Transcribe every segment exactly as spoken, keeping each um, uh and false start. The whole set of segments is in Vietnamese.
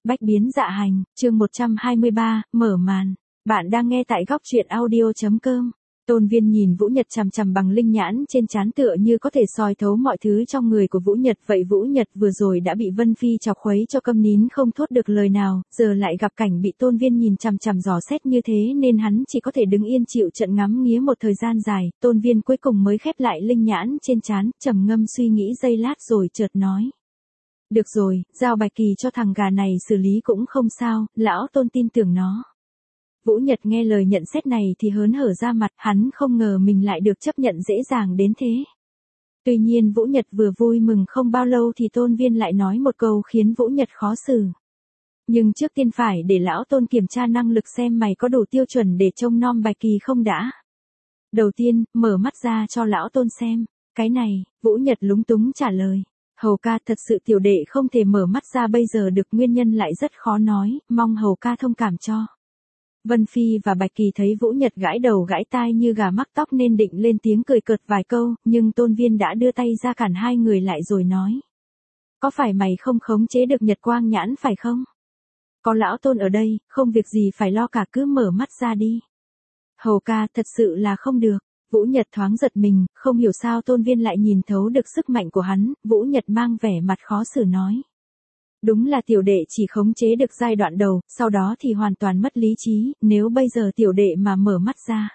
Bách biến dạ hành, chương một trăm hai mươi ba, mở màn. Bạn đang nghe tại góc truyện audio.com. Tôn Viên nhìn Vũ Nhật chằm chằm bằng linh nhãn trên trán tựa như có thể soi thấu mọi thứ trong người của Vũ Nhật. Vậy Vũ Nhật vừa rồi đã bị Vân Phi chọc khuấy cho câm nín không thốt được lời nào, giờ lại gặp cảnh bị Tôn Viên nhìn chằm chằm dò xét như thế nên hắn chỉ có thể đứng yên chịu trận ngắm nghía một thời gian dài. Tôn Viên cuối cùng mới khép lại linh nhãn trên trán, trầm ngâm suy nghĩ giây lát rồi chợt nói. Được rồi, giao Bạch Kỳ cho thằng gà này xử lý cũng không sao, lão Tôn tin tưởng nó. Vũ Nhật nghe lời nhận xét này thì hớn hở ra mặt, hắn không ngờ mình lại được chấp nhận dễ dàng đến thế. Tuy nhiên Vũ Nhật vừa vui mừng không bao lâu thì Tôn Viên lại nói một câu khiến Vũ Nhật khó xử. Nhưng trước tiên phải để lão Tôn kiểm tra năng lực xem mày có đủ tiêu chuẩn để trông nom Bạch Kỳ không đã. Đầu tiên, mở mắt ra cho lão Tôn xem. Cái này, Vũ Nhật lúng túng trả lời. Hầu ca, thật sự tiểu đệ không thể mở mắt ra bây giờ được, nguyên nhân lại rất khó nói, mong hầu ca thông cảm cho. Vân Phi và Bạch Kỳ thấy Vũ Nhật gãi đầu gãi tai như gà mắc tóc nên định lên tiếng cười cợt vài câu, nhưng Tôn Viên đã đưa tay ra cản hai người lại rồi nói. Có phải mày không khống chế được Nhật Quang nhãn phải không? Có lão Tôn ở đây, không việc gì phải lo cả, cứ mở mắt ra đi. Hầu ca, thật sự là không được. Vũ Nhật thoáng giật mình, không hiểu sao Tôn Viên lại nhìn thấu được sức mạnh của hắn. Vũ Nhật mang vẻ mặt khó xử nói. Đúng là tiểu đệ chỉ khống chế được giai đoạn đầu, sau đó thì hoàn toàn mất lý trí, nếu bây giờ tiểu đệ mà mở mắt ra.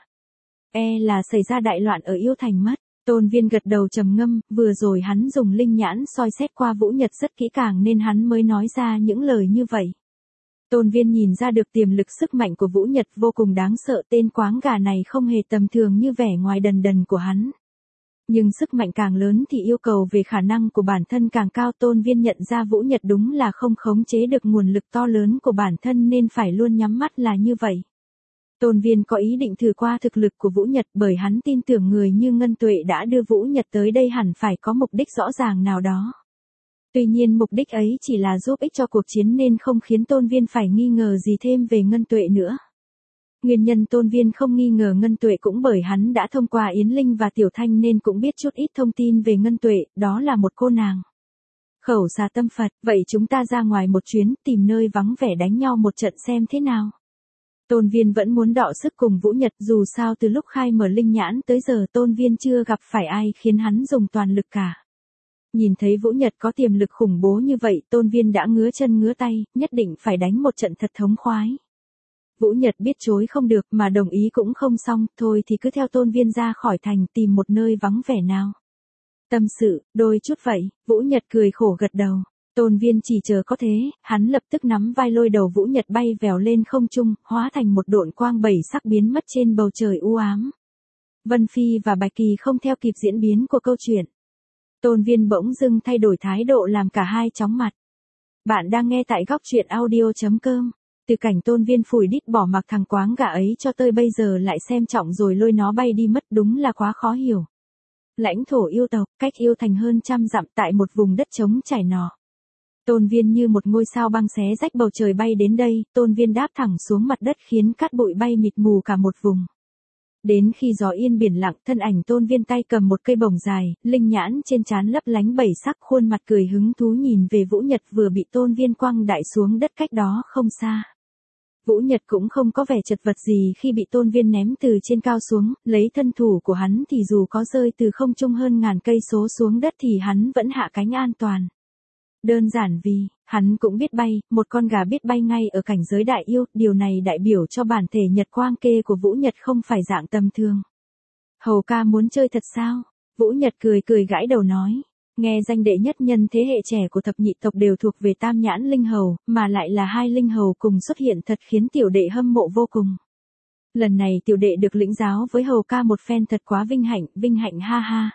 E là xảy ra đại loạn ở Yêu Thành mất. Tôn Viên gật đầu trầm ngâm, vừa rồi hắn dùng linh nhãn soi xét qua Vũ Nhật rất kỹ càng nên hắn mới nói ra những lời như vậy. Tôn Viên nhìn ra được tiềm lực sức mạnh của Vũ Nhật vô cùng đáng sợ, tên quáng gà này không hề tầm thường như vẻ ngoài đần đần của hắn. Nhưng sức mạnh càng lớn thì yêu cầu về khả năng của bản thân càng cao. Tôn Viên nhận ra Vũ Nhật đúng là không khống chế được nguồn lực to lớn của bản thân nên phải luôn nhắm mắt là như vậy. Tôn Viên có ý định thử qua thực lực của Vũ Nhật bởi hắn tin tưởng người như Ngân Tuệ đã đưa Vũ Nhật tới đây hẳn phải có mục đích rõ ràng nào đó. Tuy nhiên mục đích ấy chỉ là giúp ích cho cuộc chiến nên không khiến Tôn Viên phải nghi ngờ gì thêm về Ngân Tuệ nữa. Nguyên nhân Tôn Viên không nghi ngờ Ngân Tuệ cũng bởi hắn đã thông qua Yến Linh và Tiểu Thanh nên cũng biết chút ít thông tin về Ngân Tuệ, đó là một cô nàng. Khẩu xà tâm Phật, vậy chúng ta ra ngoài một chuyến, tìm nơi vắng vẻ đánh nhau một trận xem thế nào. Tôn Viên vẫn muốn đọ sức cùng Vũ Nhật, dù sao từ lúc khai mở linh nhãn tới giờ Tôn Viên chưa gặp phải ai khiến hắn dùng toàn lực cả. Nhìn thấy Vũ Nhật có tiềm lực khủng bố như vậy, Tôn Viên đã ngứa chân ngứa tay, nhất định phải đánh một trận thật thống khoái. Vũ Nhật biết chối không được mà đồng ý cũng không xong, thôi thì cứ theo Tôn Viên ra khỏi thành tìm một nơi vắng vẻ nào. Tâm sự, đôi chút vậy, Vũ Nhật cười khổ gật đầu. Tôn Viên chỉ chờ có thế, hắn lập tức nắm vai lôi đầu Vũ Nhật bay vèo lên không trung, hóa thành một độn quang bảy sắc biến mất trên bầu trời u ám. Vân Phi và Bạch Kỳ không theo kịp diễn biến của câu chuyện. Tôn Viên bỗng dưng thay đổi thái độ làm cả hai chóng mặt. Bạn đang nghe tại góc truyện audio.com. Từ cảnh Tôn Viên phủi đít bỏ mặc thằng quáng gà ấy cho tới bây giờ lại xem trọng rồi lôi nó bay đi mất, đúng là quá khó hiểu. Lãnh thổ yêu tộc, cách Yêu Thành hơn trăm dặm tại một vùng đất trống trải nọ. Tôn Viên như một ngôi sao băng xé rách bầu trời bay đến đây, Tôn Viên đáp thẳng xuống mặt đất khiến cát bụi bay mịt mù cả một vùng. Đến khi gió yên biển lặng, thân ảnh Tôn Viên tay cầm một cây bổng dài, linh nhãn trên trán lấp lánh bảy sắc, khuôn mặt cười hứng thú nhìn về Vũ Nhật vừa bị Tôn Viên quăng đại xuống đất cách đó không xa. Vũ Nhật cũng không có vẻ chật vật gì khi bị Tôn Viên ném từ trên cao xuống, lấy thân thủ của hắn thì dù có rơi từ không trung hơn ngàn cây số xuống đất thì hắn vẫn hạ cánh an toàn. Đơn giản vì, hắn cũng biết bay, một con gà biết bay ngay ở cảnh giới đại yêu, điều này đại biểu cho bản thể Nhật Quang kê của Vũ Nhật không phải dạng tầm thường. Hầu ca muốn chơi thật sao? Vũ Nhật cười cười gãi đầu nói. Nghe danh đệ nhất nhân thế hệ trẻ của thập nhị tộc đều thuộc về tam nhãn linh hầu, mà lại là hai linh hầu cùng xuất hiện thật khiến tiểu đệ hâm mộ vô cùng. Lần này tiểu đệ được lĩnh giáo với hầu ca một phen thật quá vinh hạnh, vinh hạnh ha ha.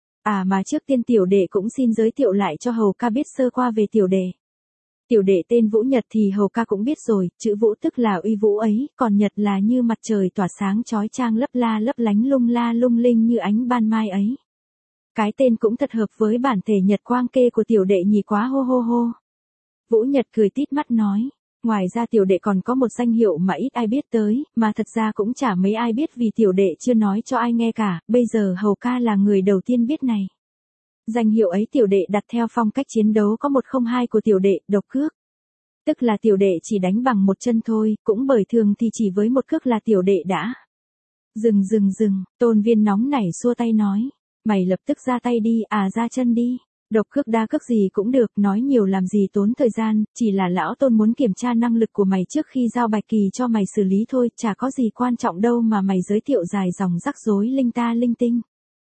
À mà trước tiên tiểu đệ cũng xin giới thiệu lại cho hầu ca biết sơ qua về tiểu đệ. Tiểu đệ tên Vũ Nhật thì hầu ca cũng biết rồi, chữ Vũ tức là uy vũ ấy, còn Nhật là như mặt trời tỏa sáng chói chang lấp la lấp lánh lung la lung linh như ánh ban mai ấy. Cái tên cũng thật hợp với bản thể Nhật Quang kê của tiểu đệ nhỉ, quá hô hô hô. Vũ Nhật cười tít mắt nói, ngoài ra tiểu đệ còn có một danh hiệu mà ít ai biết tới, mà thật ra cũng chả mấy ai biết vì tiểu đệ chưa nói cho ai nghe cả, bây giờ hầu ca là người đầu tiên biết này. Danh hiệu ấy tiểu đệ đặt theo phong cách chiến đấu có một không hai của tiểu đệ, độc cước. Tức là tiểu đệ chỉ đánh bằng một chân thôi, cũng bởi thường thì chỉ với một cước là tiểu đệ đã. Dừng dừng dừng, Tôn Viên nóng nảy xua tay nói. Mày lập tức ra tay đi, à ra chân đi. Độc cước đa cước gì cũng được, nói nhiều làm gì tốn thời gian, chỉ là lão Tôn muốn kiểm tra năng lực của mày trước khi giao bạch kỳ cho mày xử lý thôi, chả có gì quan trọng đâu mà mày giới thiệu dài dòng rắc rối linh ta linh tinh.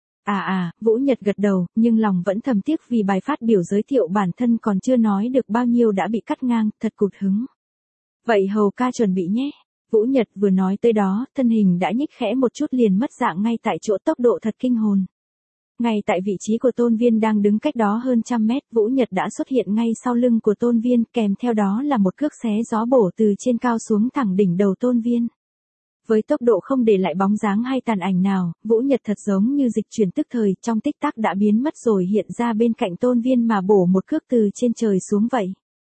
À à, Vũ Nhật gật đầu, nhưng lòng vẫn thầm tiếc vì bài phát biểu giới thiệu bản thân còn chưa nói được bao nhiêu đã bị cắt ngang, thật cụt hứng. Vậy hầu ca chuẩn bị nhé. Vũ Nhật vừa nói tới đó, thân hình đã nhích khẽ một chút liền mất dạng ngay tại chỗ, tốc độ thật kinh hồn. Ngay tại vị trí của Tôn Viên đang đứng cách đó hơn trăm mét, Vũ Nhật đã xuất hiện ngay sau lưng của Tôn Viên, kèm theo đó là một cước xé gió bổ từ trên cao xuống thẳng đỉnh đầu Tôn Viên. Với tốc độ không để lại bóng dáng hay tàn ảnh nào, Vũ Nhật thật giống như dịch chuyển tức thời, trong tích tắc đã biến mất rồi hiện ra bên cạnh Tôn Viên mà bổ một cước từ trên trời xuống vậy.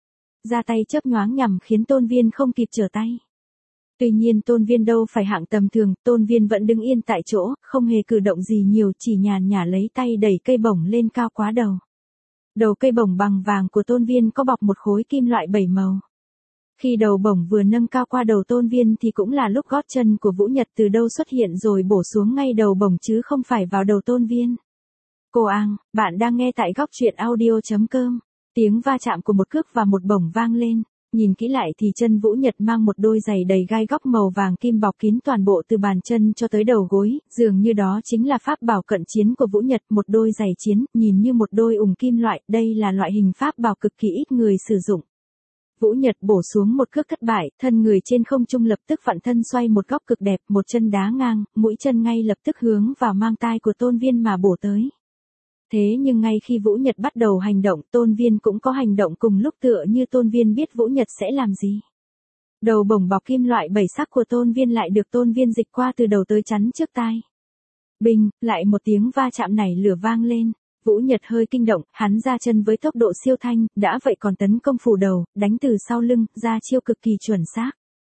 Ra tay chớp nhoáng nhằm khiến Tôn Viên không kịp trở tay. Tuy nhiên Tôn Viên đâu phải hạng tầm thường, Tôn Viên vẫn đứng yên tại chỗ, không hề cử động gì nhiều, chỉ nhàn nhã lấy tay đẩy cây bổng lên cao quá đầu. Đầu cây bổng bằng vàng của Tôn Viên có bọc một khối kim loại bảy màu. Khi đầu bổng vừa nâng cao qua đầu Tôn Viên thì cũng là lúc gót chân của Vũ Nhật từ đâu xuất hiện rồi bổ xuống ngay đầu bổng chứ không phải vào đầu Tôn Viên. Cô Ang, bạn đang nghe tại góc truyện audio chấm com. Tiếng va chạm của một cước và một bổng vang lên. Nhìn kỹ lại thì chân Vũ Nhật mang một đôi giày đầy gai góc màu vàng kim bọc kín toàn bộ từ bàn chân cho tới đầu gối, dường như đó chính là pháp bảo cận chiến của Vũ Nhật, một đôi giày chiến, nhìn như một đôi ủng kim loại, đây là loại hình pháp bảo cực kỳ ít người sử dụng. Vũ Nhật bổ xuống một cước thất bại, thân người trên không trung lập tức vặn thân xoay một góc cực đẹp, một chân đá ngang, mũi chân ngay lập tức hướng vào mang tai của Tôn Viên mà bổ tới. Thế nhưng ngay khi Vũ Nhật bắt đầu hành động, Tôn Viên cũng có hành động cùng lúc tựa như Tôn Viên biết Vũ Nhật sẽ làm gì. Đầu bổng bọc kim loại bảy sắc của Tôn Viên lại được Tôn Viên dịch qua từ đầu tới chắn trước tai. Bình, lại một tiếng va chạm nảy lửa vang lên. Vũ Nhật hơi kinh động, hắn ra chân với tốc độ siêu thanh, đã vậy còn tấn công phủ đầu, đánh từ sau lưng, ra chiêu cực kỳ chuẩn xác.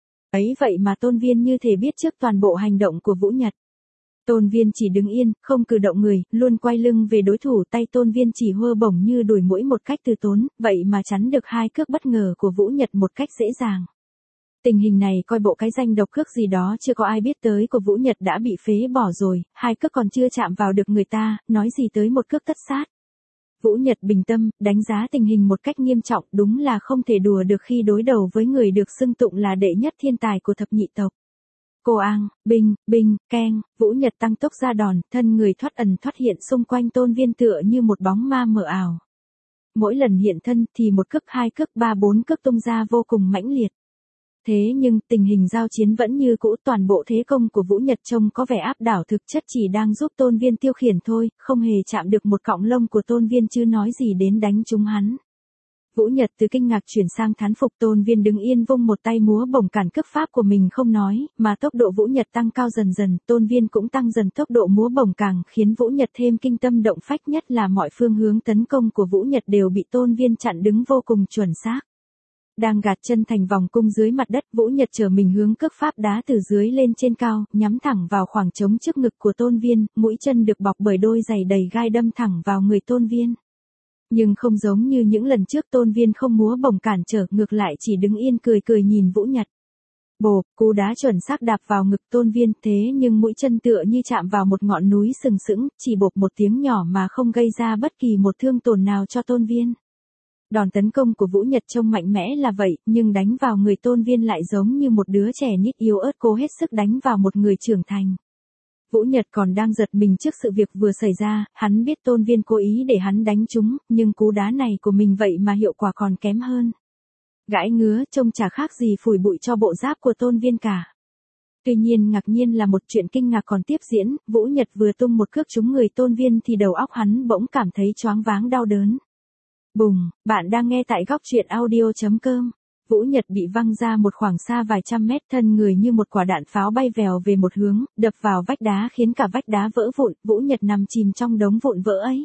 Ấy vậy mà Tôn Viên như thể biết trước toàn bộ hành động của Vũ Nhật. Tôn Viên chỉ đứng yên, không cử động người, luôn quay lưng về đối thủ, tay Tôn Viên chỉ hơ bổng như đuổi muỗi một cách từ tốn, vậy mà chắn được hai cước bất ngờ của Vũ Nhật một cách dễ dàng. Tình hình này coi bộ cái danh độc cước gì đó chưa có ai biết tới của Vũ Nhật đã bị phế bỏ rồi, hai cước còn chưa chạm vào được người ta, nói gì tới một cước tất sát. Vũ Nhật bình tâm, đánh giá tình hình một cách nghiêm trọng, đúng là không thể đùa được khi đối đầu với người được xưng tụng là đệ nhất thiên tài của thập nhị tộc. Cô Ang, binh, binh, keng, Vũ Nhật tăng tốc ra đòn, thân người thoát ẩn thoát hiện xung quanh Tôn Viên tựa như một bóng ma mờ ảo. Mỗi lần hiện thân thì một cước hai cước ba bốn cước tung ra vô cùng mãnh liệt. Thế nhưng tình hình giao chiến vẫn như cũ, toàn bộ thế công của Vũ Nhật trông có vẻ áp đảo, thực chất chỉ đang giúp Tôn Viên tiêu khiển thôi, không hề chạm được một cọng lông của Tôn Viên chứ nói gì đến đánh trúng hắn. Vũ Nhật từ kinh ngạc chuyển sang thán phục, Tôn Viên đứng yên vung một tay múa bổng cản cước pháp của mình không nói, mà tốc độ Vũ Nhật tăng cao dần dần, Tôn Viên cũng tăng dần tốc độ múa bổng càng khiến Vũ Nhật thêm kinh tâm động phách, nhất là mọi phương hướng tấn công của Vũ Nhật đều bị Tôn Viên chặn đứng vô cùng chuẩn xác. Đang gạt chân thành vòng cung dưới mặt đất, Vũ Nhật trở mình hướng cước pháp đá từ dưới lên trên cao, nhắm thẳng vào khoảng trống trước ngực của Tôn Viên, mũi chân được bọc bởi đôi giày đầy gai đâm thẳng vào người Tôn Viên. Nhưng không giống như những lần trước, Tôn Viên không múa bổng cản trở, ngược lại chỉ đứng yên cười cười nhìn Vũ Nhật. Bộp, cú đá chuẩn xác đạp vào ngực Tôn Viên, thế nhưng mũi chân tựa như chạm vào một ngọn núi sừng sững, chỉ bộp một tiếng nhỏ mà không gây ra bất kỳ một thương tổn nào cho Tôn Viên. Đòn tấn công của Vũ Nhật trông mạnh mẽ là vậy, nhưng đánh vào người Tôn Viên lại giống như một đứa trẻ nít yếu ớt cố hết sức đánh vào một người trưởng thành. Vũ Nhật còn đang giật mình trước sự việc vừa xảy ra, hắn biết Tôn Viên cố ý để hắn đánh trúng, nhưng cú đá này của mình vậy mà hiệu quả còn kém hơn. Gãi ngứa trông chả khác gì phủi bụi cho bộ giáp của Tôn Viên cả. Tuy nhiên ngạc nhiên là một chuyện kinh ngạc còn tiếp diễn, Vũ Nhật vừa tung một cước trúng người Tôn Viên thì đầu óc hắn bỗng cảm thấy choáng váng đau đớn. Bùng, bạn đang nghe tại góc truyện audio chấm com. Vũ Nhật bị văng ra một khoảng xa vài trăm mét, thân người như một quả đạn pháo bay vèo về một hướng, đập vào vách đá khiến cả vách đá vỡ vụn, Vũ Nhật nằm chìm trong đống vụn vỡ ấy.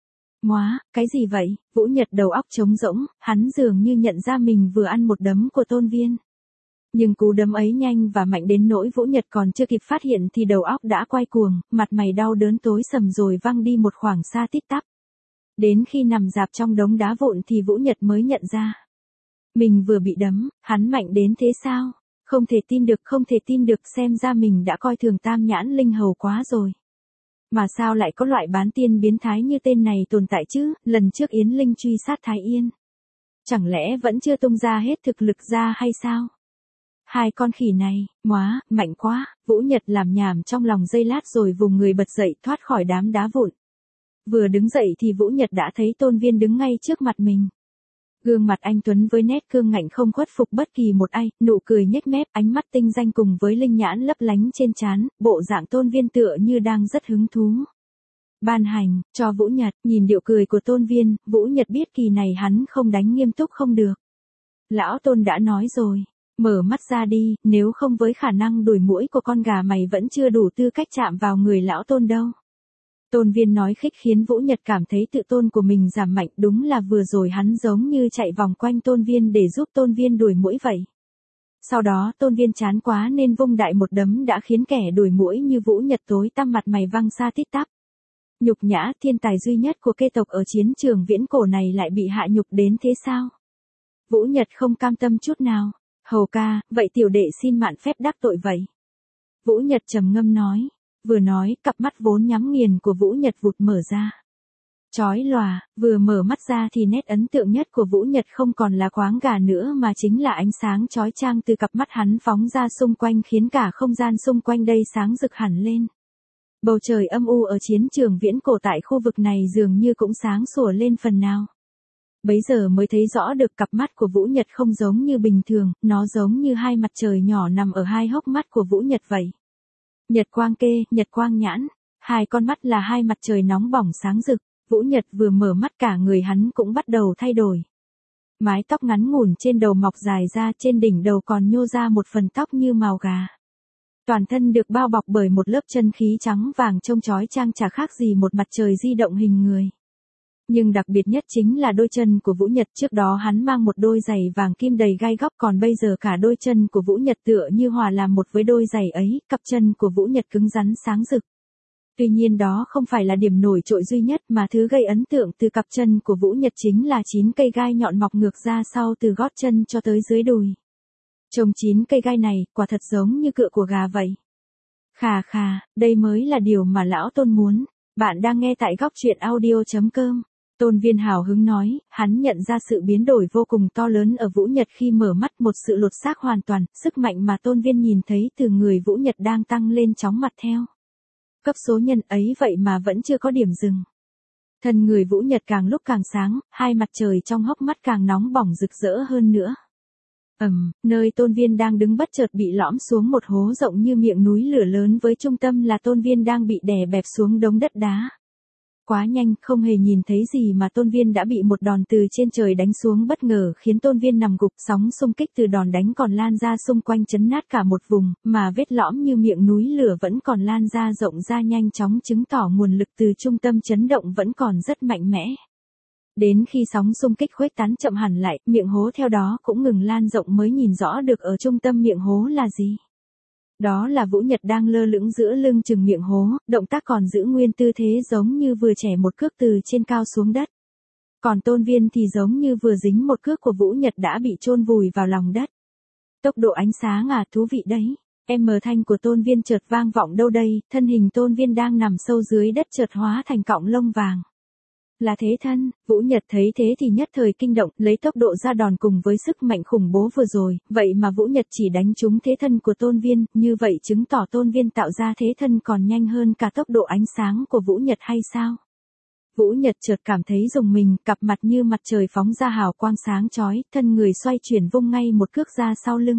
Ngoá, cái gì vậy? Vũ Nhật đầu óc trống rỗng, hắn dường như nhận ra mình vừa ăn một đấm của Tôn Viên. Nhưng cú đấm ấy nhanh và mạnh đến nỗi Vũ Nhật còn chưa kịp phát hiện thì đầu óc đã quay cuồng, mặt mày đau đớn tối sầm rồi văng đi một khoảng xa tít tắp. Đến khi nằm rạp trong đống đá vụn thì Vũ Nhật mới nhận ra. Mình vừa bị đấm, hắn mạnh đến thế sao? Không thể tin được, không thể tin được, xem ra mình đã coi thường Tam Nhãn Linh Hầu quá rồi. Mà sao lại có loại bán tiên biến thái như tên này tồn tại chứ, lần trước Yến Linh truy sát Thái Yên. Chẳng lẽ vẫn chưa tung ra hết thực lực ra hay sao? Hai con khỉ này, móa, mạnh quá, Vũ Nhật làm nhảm trong lòng giây lát rồi vùng người bật dậy thoát khỏi đám đá vụn. Vừa đứng dậy thì Vũ Nhật đã thấy Tôn Viên đứng ngay trước mặt mình. Gương mặt anh tuấn với nét cương ngạnh không khuất phục bất kỳ một ai, nụ cười nhếch mép, ánh mắt tinh danh cùng với linh nhãn lấp lánh trên trán, bộ dạng Tôn Viên tựa như đang rất hứng thú. Ban hành, cho Vũ Nhật, nhìn điệu cười của Tôn Viên, Vũ Nhật biết kỳ này hắn không đánh nghiêm túc không được. Lão Tôn đã nói rồi, mở mắt ra đi, nếu không với khả năng đuổi muỗi của con gà mày vẫn chưa đủ tư cách chạm vào người Lão Tôn đâu. Tôn Viên nói khích khiến Vũ Nhật cảm thấy tự tôn của mình giảm mạnh, đúng là vừa rồi hắn giống như chạy vòng quanh Tôn Viên để giúp Tôn Viên đuổi muỗi vậy. Sau đó Tôn Viên chán quá nên vung đại một đấm đã khiến kẻ đuổi muỗi như Vũ Nhật tối tăm mặt mày văng xa tít tắp. Nhục nhã, thiên tài duy nhất của kê tộc ở chiến trường viễn cổ này lại bị hạ nhục đến thế sao? Vũ Nhật không cam tâm chút nào. Hầu ca, vậy tiểu đệ xin mạn phép đắc tội vậy. Vũ Nhật trầm ngâm nói. Vừa nói, cặp mắt vốn nhắm nghiền của Vũ Nhật vụt mở ra. Chói lòa, vừa mở mắt ra thì nét ấn tượng nhất của Vũ Nhật không còn là khoáng gà nữa mà chính là ánh sáng chói chang từ cặp mắt hắn phóng ra xung quanh khiến cả không gian xung quanh đây sáng rực hẳn lên. Bầu trời âm u ở chiến trường viễn cổ tại khu vực này dường như cũng sáng sủa lên phần nào. Bấy giờ mới thấy rõ được cặp mắt của Vũ Nhật không giống như bình thường, nó giống như hai mặt trời nhỏ nằm ở hai hốc mắt của Vũ Nhật vậy. Nhật quang kê, nhật quang nhãn, hai con mắt là hai mặt trời nóng bỏng sáng rực, Vũ Nhật vừa mở mắt cả người hắn cũng bắt đầu thay đổi. Mái tóc ngắn ngủn trên đầu mọc dài ra, trên đỉnh đầu còn nhô ra một phần tóc như mào gà. Toàn thân được bao bọc bởi một lớp chân khí trắng vàng trông chói chang chả khác gì một mặt trời di động hình người. Nhưng đặc biệt nhất chính là đôi chân của Vũ Nhật, trước đó hắn mang một đôi giày vàng kim đầy gai góc còn bây giờ cả đôi chân của Vũ Nhật tựa như hòa làm một với đôi giày ấy, cặp chân của Vũ Nhật cứng rắn sáng rực. Tuy nhiên đó không phải là điểm nổi trội duy nhất mà thứ gây ấn tượng từ cặp chân của Vũ Nhật chính là chín cây gai nhọn mọc ngược ra sau từ gót chân cho tới dưới đùi. Trông chín cây gai này, quả thật giống như cựa của gà vậy. Khà khà, đây mới là điều mà Lão Tôn muốn. Bạn đang nghe tại góc truyện audio chấm com. Tôn Viên hào hứng nói, hắn nhận ra sự biến đổi vô cùng to lớn ở Vũ Nhật khi mở mắt, một sự lột xác hoàn toàn, sức mạnh mà Tôn Viên nhìn thấy từ người Vũ Nhật đang tăng lên chóng mặt theo. Cấp số nhân ấy vậy mà vẫn chưa có điểm dừng. Thân người Vũ Nhật càng lúc càng sáng, hai mặt trời trong hốc mắt càng nóng bỏng rực rỡ hơn nữa. Ầm, um, nơi Tôn Viên đang đứng bất chợt bị lõm xuống một hố rộng như miệng núi lửa lớn với trung tâm là Tôn Viên đang bị đè bẹp xuống đống đất đá. Quá nhanh, không hề nhìn thấy gì mà Tôn Viên đã bị một đòn từ trên trời đánh xuống bất ngờ khiến Tôn Viên nằm gục, sóng xung kích từ đòn đánh còn lan ra xung quanh chấn nát cả một vùng, mà vết lõm như miệng núi lửa vẫn còn lan ra rộng ra nhanh chóng chứng tỏ nguồn lực từ trung tâm chấn động vẫn còn rất mạnh mẽ. Đến khi sóng xung kích khuếch tán chậm hẳn lại, miệng hố theo đó cũng ngừng lan rộng mới nhìn rõ được ở trung tâm miệng hố là gì. Đó là Vũ Nhật đang lơ lửng giữa lưng chừng miệng hố, động tác còn giữ nguyên tư thế giống như vừa chẻ một cước từ trên cao xuống đất. Còn Tôn Viên thì giống như vừa dính một cước của Vũ Nhật đã bị chôn vùi vào lòng đất. Tốc độ ánh sáng à, thú vị đấy. Em mờ thanh của Tôn Viên chợt vang vọng đâu đây, thân hình Tôn Viên đang nằm sâu dưới đất chợt hóa thành cọng lông vàng. Là thế thân, Vũ Nhật thấy thế thì nhất thời kinh động, lấy tốc độ ra đòn cùng với sức mạnh khủng bố vừa rồi, vậy mà Vũ Nhật chỉ đánh trúng thế thân của Tôn Viên, như vậy chứng tỏ Tôn Viên tạo ra thế thân còn nhanh hơn cả tốc độ ánh sáng của Vũ Nhật hay sao? Vũ Nhật chợt cảm thấy rùng mình, cặp mặt như mặt trời phóng ra hào quang sáng chói, thân người xoay chuyển vung ngay một cước ra sau lưng.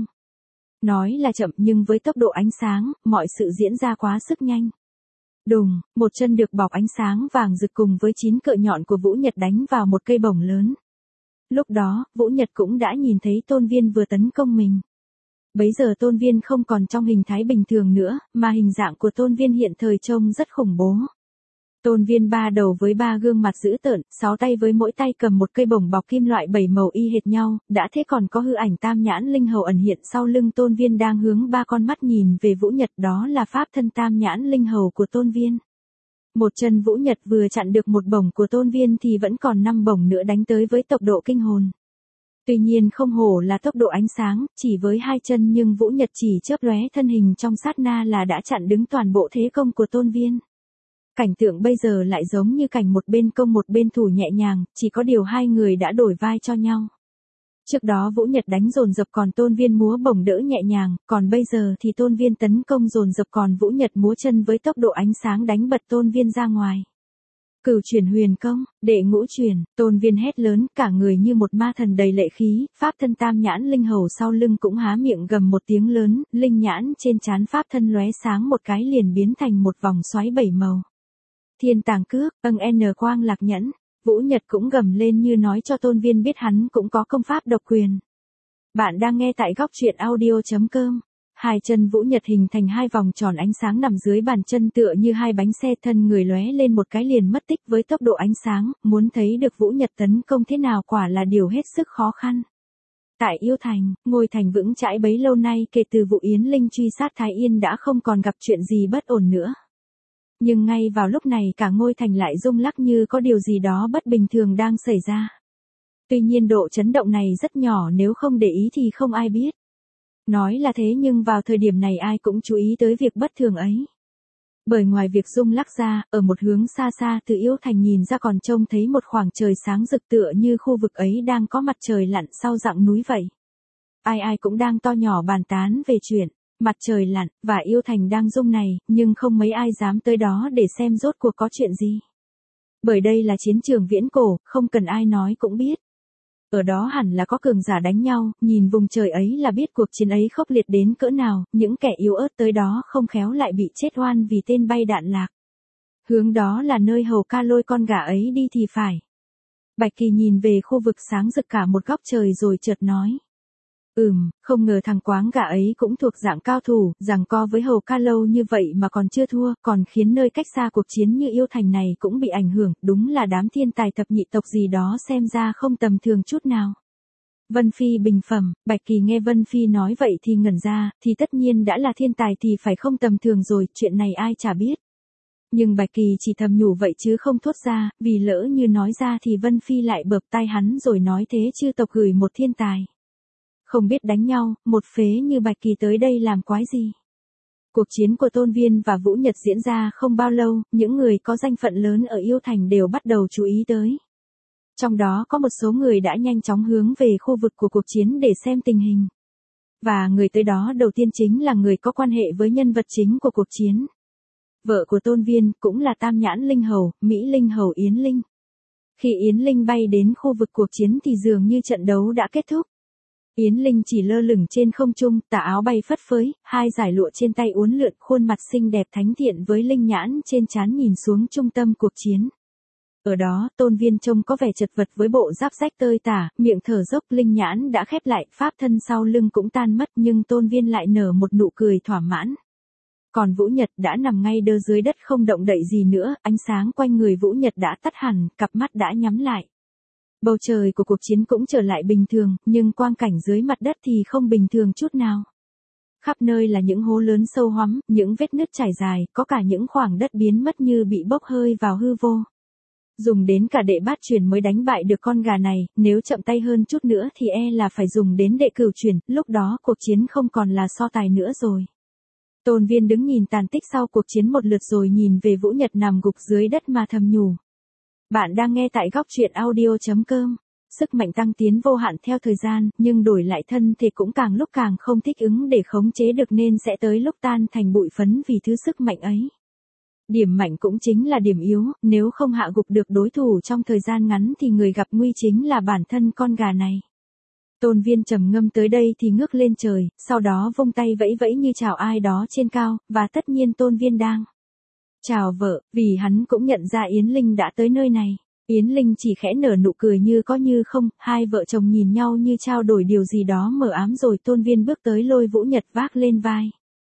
Nói là chậm nhưng với tốc độ ánh sáng, mọi sự diễn ra quá sức nhanh. Đùng, một chân được bọc ánh sáng vàng rực cùng với chín cựa nhọn của Vũ Nhật đánh vào một cây bổng lớn. Lúc đó, Vũ Nhật cũng đã nhìn thấy Tôn Viên vừa tấn công mình. Bấy giờ Tôn Viên không còn trong hình thái bình thường nữa, mà hình dạng của Tôn Viên hiện thời trông rất khủng bố. Tôn Viên ba đầu với ba gương mặt dữ tợn, sáu tay với mỗi tay cầm một cây bổng bọc kim loại bảy màu y hệt nhau, đã thế còn có hư ảnh Tam Nhãn Linh Hầu ẩn hiện sau lưng Tôn Viên đang hướng ba con mắt nhìn về Vũ Nhật, đó là pháp thân Tam Nhãn Linh Hầu của Tôn Viên. Một chân Vũ Nhật vừa chặn được một bổng của Tôn Viên thì vẫn còn năm bổng nữa đánh tới với tốc độ kinh hồn. Tuy nhiên không hổ là tốc độ ánh sáng, chỉ với hai chân nhưng Vũ Nhật chỉ chớp lóe thân hình trong sát na là đã chặn đứng toàn bộ thế công của Tôn Viên. Cảnh tượng bây giờ lại giống như cảnh một bên công một bên thủ nhẹ nhàng, chỉ có điều hai người đã đổi vai cho nhau. Trước đó Vũ Nhật đánh dồn dập còn Tôn Viên múa bổng đỡ nhẹ nhàng, còn bây giờ thì Tôn Viên tấn công dồn dập còn Vũ Nhật múa chân với tốc độ ánh sáng đánh bật Tôn Viên ra ngoài. Cửu chuyển huyền công, đệ ngũ chuyển, Tôn Viên hét lớn, cả người như một ma thần đầy lệ khí, pháp thân tam nhãn linh hầu sau lưng cũng há miệng gầm một tiếng lớn, linh nhãn trên trán pháp thân lóe sáng một cái liền biến thành một vòng xoáy bảy màu. Thiên tàng cước, âng n quang lạc nhẫn, Vũ Nhật cũng gầm lên như nói cho Tôn Viên biết hắn cũng có công pháp độc quyền. Bạn đang nghe tại góc truyện audio.com. Hai chân Vũ Nhật hình thành hai vòng tròn ánh sáng nằm dưới bàn chân tựa như hai bánh xe, thân người lóe lên một cái liền mất tích với tốc độ ánh sáng, muốn thấy được Vũ Nhật tấn công thế nào quả là điều hết sức khó khăn. Tại Yêu Thành, ngôi thành vững chãi bấy lâu nay kể từ vụ Yến Linh truy sát Thái Yên đã không còn gặp chuyện gì bất ổn nữa. Nhưng ngay vào lúc này cả ngôi thành lại rung lắc như có điều gì đó bất bình thường đang xảy ra. Tuy nhiên độ chấn động này rất nhỏ, nếu không để ý thì không ai biết. Nói là thế nhưng vào thời điểm này ai cũng chú ý tới việc bất thường ấy. Bởi ngoài việc rung lắc ra, ở một hướng xa xa từ Yêu Thành nhìn ra còn trông thấy một khoảng trời sáng rực tựa như khu vực ấy đang có mặt trời lặn sau dặng núi vậy. Ai ai cũng đang to nhỏ bàn tán về chuyện mặt trời lặn và Yêu Thành đang rung này, nhưng không mấy ai dám tới đó để xem rốt cuộc có chuyện gì. Bởi đây là chiến trường viễn cổ, không cần ai nói cũng biết. Ở đó hẳn là có cường giả đánh nhau, nhìn vùng trời ấy là biết cuộc chiến ấy khốc liệt đến cỡ nào, những kẻ yếu ớt tới đó không khéo lại bị chết oan vì tên bay đạn lạc. Hướng đó là nơi Hầu Ca lôi con gà ấy đi thì phải. Bạch Kỳ nhìn về khu vực sáng rực cả một góc trời rồi chợt nói. Ừm, không ngờ thằng quáng gà ấy cũng thuộc dạng cao thủ, giằng co với Hầu Ca lâu như vậy mà còn chưa thua, còn khiến nơi cách xa cuộc chiến như Yêu Thành này cũng bị ảnh hưởng, đúng là đám thiên tài thập nhị tộc gì đó xem ra không tầm thường chút nào. Vân Phi bình phẩm, Bạch Kỳ nghe Vân Phi nói vậy thì ngẩn ra, thì tất nhiên đã là thiên tài thì phải không tầm thường rồi, chuyện này ai chả biết. Nhưng Bạch Kỳ chỉ thầm nhủ vậy chứ không thốt ra, vì lỡ như nói ra thì Vân Phi lại bợp tai hắn rồi nói thế chư tộc gửi một thiên tài. Không biết đánh nhau, một phế như Bạch Kỳ tới đây làm quái gì. Cuộc chiến của Tôn Viên và Vũ Nhật diễn ra không bao lâu, những người có danh phận lớn ở Yêu Thành đều bắt đầu chú ý tới. Trong đó có một số người đã nhanh chóng hướng về khu vực của cuộc chiến để xem tình hình. Và người tới đó đầu tiên chính là người có quan hệ với nhân vật chính của cuộc chiến. Vợ của Tôn Viên cũng là Tam Nhãn Linh Hầu, Mỹ Linh Hầu Yến Linh. Khi Yến Linh bay đến khu vực cuộc chiến thì dường như trận đấu đã kết thúc. Yến Linh chỉ lơ lửng trên không trung, tà áo bay phất phới, hai dải lụa trên tay uốn lượn, khuôn mặt xinh đẹp thánh thiện với linh nhãn trên trán nhìn xuống trung tâm cuộc chiến. Ở đó, Tôn Viên trông có vẻ chật vật với bộ giáp rách tơi tả, miệng thở dốc, linh nhãn đã khép lại, pháp thân sau lưng cũng tan mất nhưng Tôn Viên lại nở một nụ cười thỏa mãn. Còn Vũ Nhật đã nằm ngay đơ dưới đất không động đậy gì nữa, ánh sáng quanh người Vũ Nhật đã tắt hẳn, cặp mắt đã nhắm lại. Bầu trời của cuộc chiến cũng trở lại bình thường, nhưng quang cảnh dưới mặt đất thì không bình thường chút nào. Khắp nơi là những hố lớn sâu hoắm, những vết nứt trải dài, có cả những khoảng đất biến mất như bị bốc hơi vào hư vô. Dùng đến cả đệ bát chuyển mới đánh bại được con gà này, nếu chậm tay hơn chút nữa thì e là phải dùng đến đệ cửu chuyển, lúc đó cuộc chiến không còn là so tài nữa rồi. Tôn Viên đứng nhìn tàn tích sau cuộc chiến một lượt rồi nhìn về Vũ Nhật nằm gục dưới đất mà thầm nhủ. Bạn đang nghe tại góc truyện audio.com. Sức mạnh tăng tiến vô hạn theo thời gian, nhưng đổi lại thân thể cũng càng lúc càng không thích ứng để khống chế được nên sẽ tới lúc tan thành bụi phấn vì thứ sức mạnh ấy. Điểm mạnh cũng chính là điểm yếu, nếu không hạ gục được đối thủ trong thời gian ngắn thì người gặp nguy chính là bản thân con gà này. Tôn Viên trầm ngâm tới đây thì ngước lên trời, sau đó vung tay vẫy vẫy như chào ai đó trên cao, và tất nhiên Tôn Viên đang chào vợ, vì hắn cũng nhận ra Yến Linh đã tới nơi này. Yến Linh chỉ khẽ nở nụ cười như có như không, hai vợ chồng nhìn nhau như trao đổi điều gì đó mờ ám rồi Tôn Viên bước tới lôi Vũ Nhật vác lên vai.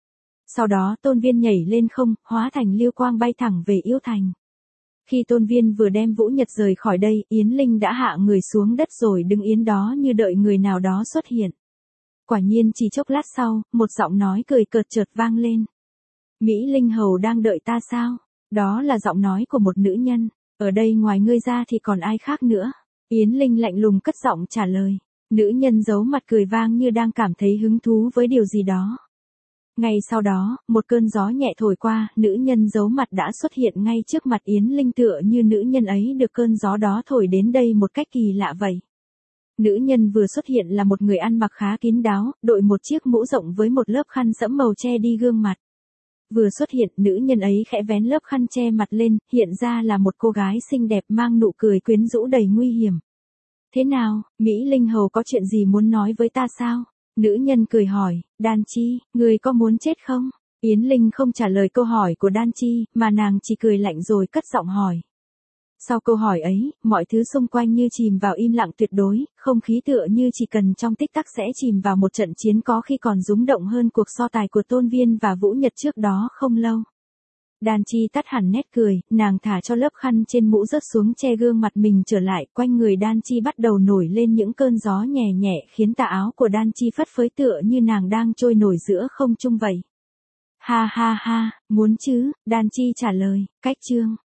Sau đó Tôn Viên nhảy lên không, hóa thành lưu quang bay thẳng về Yêu Thành. Khi Tôn Viên vừa đem Vũ Nhật rời khỏi đây, Yến Linh đã hạ người xuống đất rồi đứng yên đó như đợi người nào đó xuất hiện. Quả nhiên chỉ chốc lát sau, một giọng nói cười cợt chợt vang lên. Mỹ Linh Hầu đang đợi ta sao? Đó là giọng nói của một nữ nhân. Ở đây ngoài ngươi ra thì còn ai khác nữa? Yến Linh lạnh lùng cất giọng trả lời. Nữ nhân giấu mặt cười vang như đang cảm thấy hứng thú với điều gì đó. Ngay sau đó, một cơn gió nhẹ thổi qua, nữ nhân giấu mặt đã xuất hiện ngay trước mặt Yến Linh tựa như nữ nhân ấy được cơn gió đó thổi đến đây một cách kỳ lạ vậy. Nữ nhân vừa xuất hiện là một người ăn mặc khá kín đáo, đội một chiếc mũ rộng với một lớp khăn sẫm màu che đi gương mặt. Vừa xuất hiện, nữ nhân ấy khẽ vén lớp khăn che mặt lên, hiện ra là một cô gái xinh đẹp mang nụ cười quyến rũ đầy nguy hiểm. Thế nào, Mỹ Linh Hầu có chuyện gì muốn nói với ta sao? Nữ nhân cười hỏi, Đan Chi, người có muốn chết không? Yến Linh không trả lời câu hỏi của Đan Chi, mà nàng chỉ cười lạnh rồi cất giọng hỏi. Sau câu hỏi ấy, mọi thứ xung quanh như chìm vào im lặng tuyệt đối, không khí tựa như chỉ cần trong tích tắc sẽ chìm vào một trận chiến có khi còn rúng động hơn cuộc so tài của Tôn Viên và Vũ Nhật trước đó không lâu. Đan Chi tắt hẳn nét cười, nàng thả cho lớp khăn trên mũ rớt xuống che gương mặt mình trở lại, quanh người Đan Chi bắt đầu nổi lên những cơn gió nhẹ nhẹ khiến tà áo của Đan Chi phất phới tựa như nàng đang trôi nổi giữa không trung vậy. Ha ha ha, muốn chứ, Đan Chi trả lời, cách chương.